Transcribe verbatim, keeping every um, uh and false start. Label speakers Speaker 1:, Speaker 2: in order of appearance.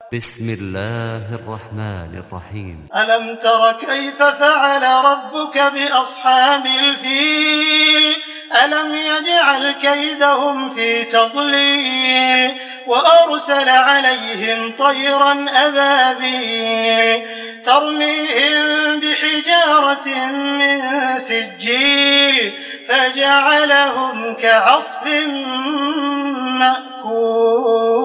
Speaker 1: بسم الله الرحمن الرحيم.
Speaker 2: ألم تر كيف فعل ربك بأصحاب الفيل ألم يجعل كيدهم في تضليل وأرسل عليهم طيرا أبابيل ترميهم بحجارة من سجيل فجعلهم كعصف مأكول.